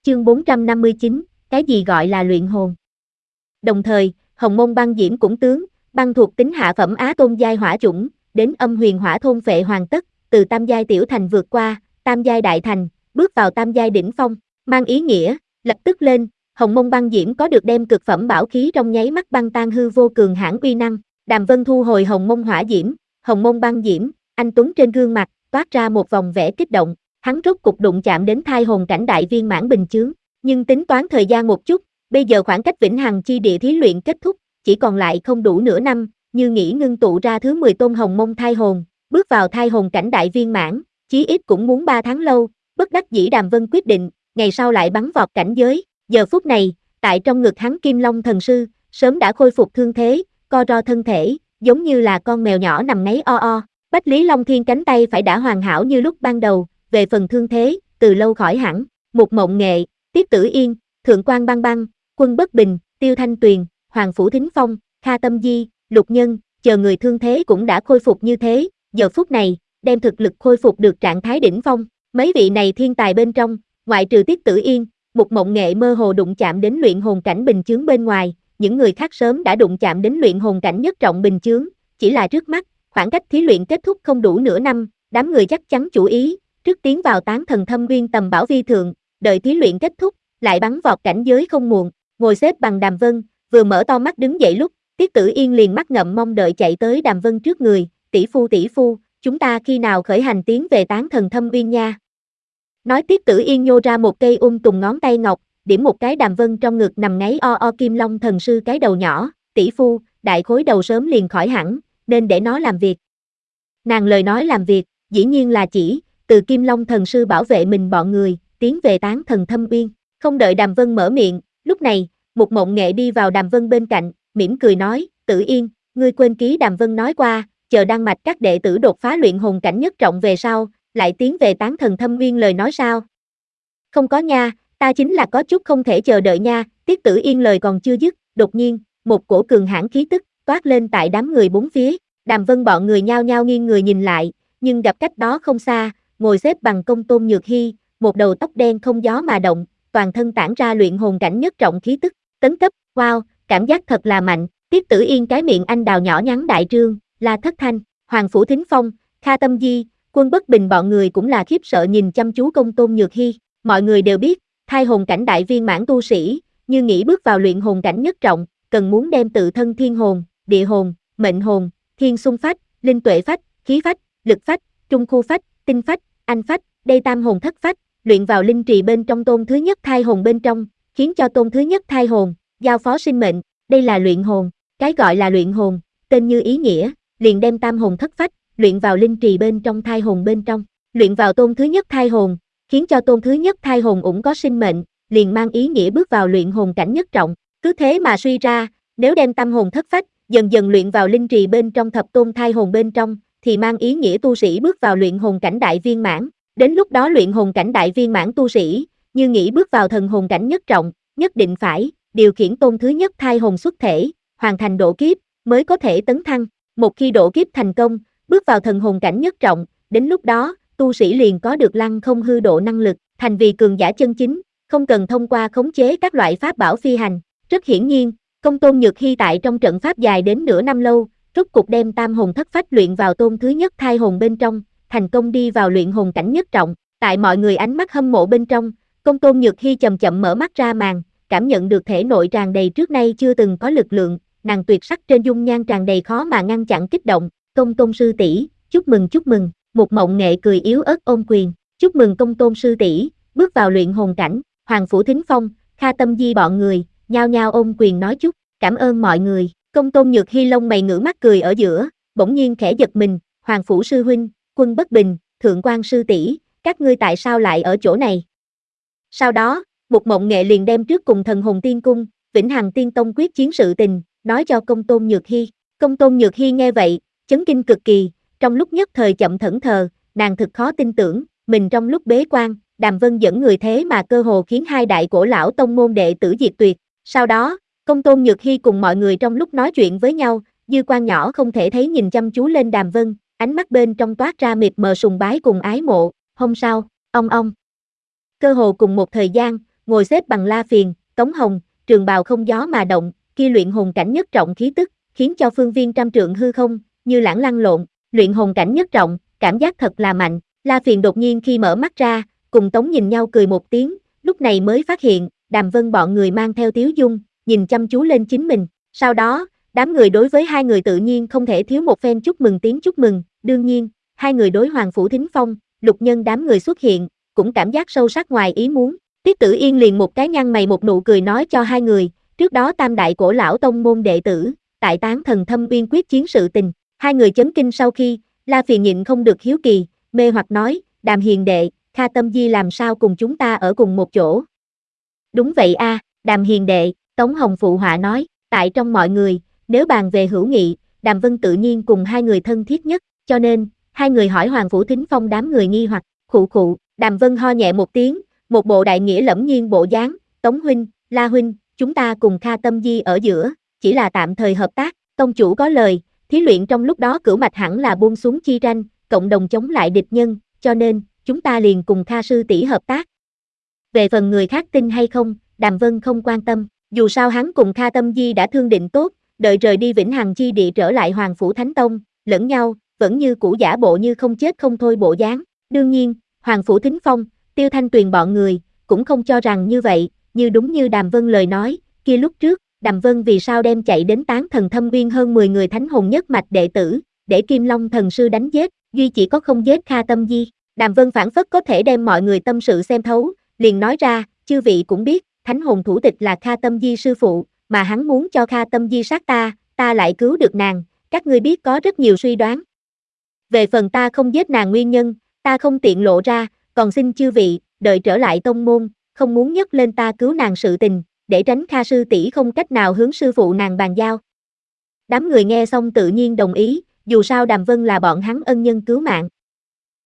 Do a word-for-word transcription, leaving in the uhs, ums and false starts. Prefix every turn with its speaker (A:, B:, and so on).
A: Chương bốn trăm năm mươi chín, cái gì gọi là luyện hồn? Đồng thời, Hồng Môn Băng Diễm cũng tướng, băng thuộc tính hạ phẩm Á Tôn giai hỏa chủng, đến âm huyền hỏa thôn phệ hoàn tất, từ tam giai tiểu thành vượt qua, tam giai đại thành, bước vào tam giai đỉnh phong, mang ý nghĩa, lập tức lên, Hồng Môn Băng Diễm có được đem cực phẩm bảo khí trong nháy mắt băng tan hư vô cường hãn uy năng. Đàm Vân thu hồi Hồng Môn Hỏa Diễm, Hồng Môn Băng Diễm, anh tuấn trên gương mặt toát ra một vòng vẻ kích động, hắn rốt cục đụng chạm đến thai hồn cảnh đại viên mãn bình chướng, nhưng tính toán thời gian một chút, bây giờ khoảng cách vĩnh hằng chi địa thí luyện kết thúc, chỉ còn lại không đủ nửa năm, như nghĩ ngưng tụ ra thứ mười tôn Hồng Môn thai hồn, bước vào thai hồn cảnh đại viên mãn, chí ít cũng muốn ba tháng lâu, bất đắc dĩ Đàm Vân quyết định, ngày sau lại bắn vọt cảnh giới, giờ phút này, tại trong ngực hắn Kim Long thần sư, sớm đã khôi phục thương thế, co ro thân thể, giống như là con mèo nhỏ nằm ngáy o o, Bách Lý Long Thiên cánh tay phải đã hoàn hảo như lúc ban đầu, về phần thương thế, từ lâu khỏi hẳn, Mục Mộng Nghệ, Tiết Tử Yên, Thượng Quan Băng Băng, Quân Bất Bình, Tiêu Thanh Tuyền, Hoàng Phủ Thính Phong, Kha Tâm Di, Lục Nhân, chờ người thương thế cũng đã khôi phục như thế, giờ phút này, đem thực lực khôi phục được trạng thái đỉnh phong, mấy vị này thiên tài bên trong, ngoại trừ Tiết Tử Yên, Mục Mộng Nghệ mơ hồ đụng chạm đến luyện hồn cảnh bình chướng bên ngoài, những người khác sớm đã đụng chạm đến luyện hồn cảnh nhất trọng bình chướng, chỉ là trước mắt, khoảng cách thí luyện kết thúc không đủ nửa năm, đám người chắc chắn chủ ý, trước tiến vào tán thần thâm uyên tầm bảo vi thượng, đợi thí luyện kết thúc, lại bắn vọt cảnh giới không muộn, ngồi xếp bằng Đàm Vân, vừa mở to mắt đứng dậy lúc, Tiết Tử Yên liền mắt ngậm mong đợi chạy tới Đàm Vân trước người, tỷ phu tỷ phu, chúng ta khi nào khởi hành tiến về tán thần thâm uyên nha. Nói Tiết Tử Yên nhô ra một cây um tùng ngón tay ngọc, điểm một cái Đàm Vân trong ngực nằm ngáy o o Kim Long thần sư cái đầu nhỏ, tỷ phu, đại khối đầu sớm liền khỏi hẳn, nên để nó làm việc. Nàng lời nói làm việc, dĩ nhiên là chỉ, từ Kim Long thần sư bảo vệ mình bọn người, tiến về tán thần thâm uyên, không đợi Đàm Vân mở miệng, lúc này, Mục Mộng Nghệ đi vào Đàm Vân bên cạnh, mỉm cười nói, Tử Yên, ngươi quên ký Đàm Vân nói qua, chờ đăng mạch các đệ tử đột phá luyện hồn cảnh nhất trọng về sau, lại tiến về tán thần thâm uyên lời nói sao? Không có nha, ta chính là có chút không thể chờ đợi nha, Tiết Tử Yên lời còn chưa dứt, đột nhiên, một cổ cường hãn khí tức, toát lên tại đám người bốn phía, Đàm Vân bọn người nhao nhao nghiêng người nhìn lại, nhưng gặp cách đó không xa, ngồi xếp bằng Công Tôn Nhược Hy, một đầu tóc đen không gió mà động, toàn thân tản ra luyện hồn cảnh nhất trọng khí tức, tấn cấp, wow, cảm giác thật là mạnh, Tiết Tử Yên cái miệng anh đào nhỏ nhắn đại trương, La Thất Thanh, Hoàng Phủ Thính Phong, Kha Tâm Di, Quân Bất Bình bọn người cũng là khiếp sợ nhìn chăm chú Công Tôn Nhược Hy, mọi người đều biết, thai hồn cảnh đại viên mãn tu sĩ, như nghĩ bước vào luyện hồn cảnh nhất trọng, cần muốn đem tự thân thiên hồn, địa hồn, mệnh hồn, thiên xung phách, linh tuệ phách, khí phách, lực phách, trung khu phách, tinh phách, anh phách, đây tam hồn thất phách, luyện vào linh trì bên trong tôn thứ nhất thai hồn bên trong, khiến cho tôn thứ nhất thai hồn, giao phó sinh mệnh, đây là luyện hồn, cái gọi là luyện hồn, tên như ý nghĩa, liền đem tam hồn thất phách, luyện vào linh trì bên trong thai hồn bên trong, luyện vào tôn thứ nhất thai hồn, khiến cho tôn thứ nhất thai hồn ủng có sinh mệnh, liền mang ý nghĩa bước vào luyện hồn cảnh nhất trọng, cứ thế mà suy ra, nếu đem tam hồn thất phách, dần dần luyện vào linh trì bên trong thập tôn thai hồn bên trong, thì mang ý nghĩa tu sĩ bước vào luyện hồn cảnh đại viên mãn, đến lúc đó luyện hồn cảnh đại viên mãn tu sĩ, như nghĩ bước vào thần hồn cảnh nhất trọng, nhất định phải, điều khiển tôn thứ nhất thai hồn xuất thể, hoàn thành độ kiếp, mới có thể tấn thăng, một khi độ kiếp thành công, bước vào thần hồn cảnh nhất trọng, đến lúc đó, tu sĩ liền có được lăng không hư độ năng lực, thành vì cường giả chân chính, không cần thông qua khống chế các loại pháp bảo phi hành, rất hiển nhiên, Công Tôn Nhược Hy tại trong trận pháp dài đến nửa năm lâu, rốt cục đem tam hồn thất phách luyện vào tôn thứ nhất thai hồn bên trong, thành công đi vào luyện hồn cảnh nhất trọng, tại mọi người ánh mắt hâm mộ bên trong, Công Tôn Nhược Hy chậm chậm mở mắt ra màn, cảm nhận được thể nội tràn đầy trước nay chưa từng có lực lượng, nàng tuyệt sắc trên dung nhan tràn đầy khó mà ngăn chặn kích động, Công Tôn sư tỷ, chúc mừng chúc mừng, Mục Mộng Nghệ cười yếu ớt ôm quyền, chúc mừng Công Tôn sư tỷ, bước vào luyện hồn cảnh, Hoàng Phủ Thính Phong, Kha Tâm Di bọn người, nhao nhao ôm quyền nói chúc, cảm ơn mọi người, Công Tôn Nhược Hy lông mày ngửa mắt cười ở giữa, bỗng nhiên khẽ giật mình, Hoàng Phủ sư huynh, Quân Bất Bình, Thượng Quan sư tỷ, các ngươi tại sao lại ở chỗ này? Sau đó, Mục Mộng Nghệ liền đem trước cùng Thần Hồn Tiên Cung, Vĩnh Hằng Tiên Tông quyết chiến sự tình, nói cho Công Tôn Nhược Hy. Công Tôn Nhược Hy nghe vậy, chấn kinh cực kỳ, trong lúc nhất thời chậm thẫn thờ, nàng thực khó tin tưởng, mình trong lúc bế quan, Đàm Vân dẫn người thế mà cơ hồ khiến hai đại cổ lão tông môn đệ tử diệt tuyệt. Sau đó, Công Tôn Nhược Hy cùng mọi người trong lúc nói chuyện với nhau, dư quan nhỏ không thể thấy nhìn chăm chú lên Đàm Vân, ánh mắt bên trong toát ra mịt mờ sùng bái cùng ái mộ. Hôm sau, ong ong. Cơ hồ cùng một thời gian, ngồi xếp bằng La Phiền, Tống Hồng, trường bào không gió mà động, kia luyện hồn cảnh nhất trọng khí tức, khiến cho phương viên trăm trượng hư không, như lãng lăn lộn, luyện hồn cảnh nhất trọng, cảm giác thật là mạnh. La Phiền đột nhiên khi mở mắt ra, cùng Tống nhìn nhau cười một tiếng, lúc này mới phát hiện, Đàm Vân bọn người mang theo tiếu dung, nhìn chăm chú lên chính mình. Sau đó, đám người đối với hai người tự nhiên không thể thiếu một phen chúc mừng tiếng chúc mừng, đương nhiên, hai người đối Hoàng Phủ Thính Phong, Lục Nhân đám người xuất hiện, cũng cảm giác sâu sắc ngoài ý muốn. Tiết Tử Yên liền một cái nhăn mày một nụ cười nói cho hai người, trước đó tam đại cổ lão tông môn đệ tử, tại tán thần thâm uyên quyết chiến sự tình, hai người chấn kinh sau khi, La Phiền nhịn không được hiếu kỳ, mê hoặc nói, Đàm hiền đệ, Kha Tâm Di làm sao cùng chúng ta ở cùng một chỗ. Đúng vậy a, à, Đàm hiền đệ, Tống Hồng phụ họa nói, tại trong mọi người, nếu bàn về hữu nghị, Đàm Vân tự nhiên cùng hai người thân thiết nhất, cho nên, hai người hỏi Hoàng Phủ Thính Phong đám người nghi hoặc, khụ khụ, Đàm Vân ho nhẹ một tiếng, một bộ đại nghĩa lẫm nhiên bộ dáng, Tống huynh, La huynh, chúng ta cùng Kha Tâm Di ở giữa, chỉ là tạm thời hợp tác, tông chủ có lời, thí luyện trong lúc đó cửu mạch hẳn là buông xuống chi tranh, cộng đồng chống lại địch nhân, cho nên, chúng ta liền cùng Kha sư tỷ hợp tác. Về phần người khác tin hay không, Đàm Vân không quan tâm, dù sao hắn cùng Kha Tâm Di đã thương định tốt, đợi rời đi Vĩnh Hằng chi địa trở lại Hoàng Phủ Thánh Tông, lẫn nhau, vẫn như cũ giả bộ như không chết không thôi bộ dáng. Đương nhiên, Hoàng Phủ Thính Phong, Tiêu Thanh Tuyền bọn người, cũng không cho rằng như vậy, như đúng như Đàm Vân lời nói, kia lúc trước, Đàm Vân vì sao đem chạy đến tán thần thâm uyên hơn mười người thánh hồn nhất mạch đệ tử, để Kim Long thần sư đánh giết, duy chỉ có không giết Kha Tâm Di. Đàm Vân phản phất có thể đem mọi người tâm sự xem thấu, liền nói ra, chư vị cũng biết, thánh hồn thủ tịch là Kha Tâm Di sư phụ, mà hắn muốn cho Kha Tâm Di sát ta, ta lại cứu được nàng, các ngươi biết có rất nhiều suy đoán. Về phần ta không giết nàng nguyên nhân, ta không tiện lộ ra, còn xin chư vị, đợi trở lại tông môn, không muốn nhắc lên ta cứu nàng sự tình, để tránh Kha sư tỷ không cách nào hướng sư phụ nàng bàn giao. Đám người nghe xong tự nhiên đồng ý, dù sao Đàm Vân là bọn hắn ân nhân cứu mạng.